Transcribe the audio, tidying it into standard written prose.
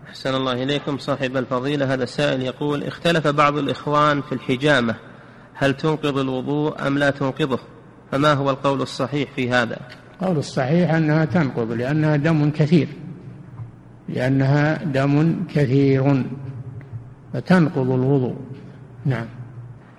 أحسن الله إليكم صاحب الفضيلة. هذا السائل يقول: اختلف بعض الإخوان في الحجامة، هل تنقض الوضوء أم لا تنقضه؟ فما هو القول الصحيح في هذا؟ القول الصحيح أنها تنقض، لأنها دم كثير فتنقض الوضوء. نعم.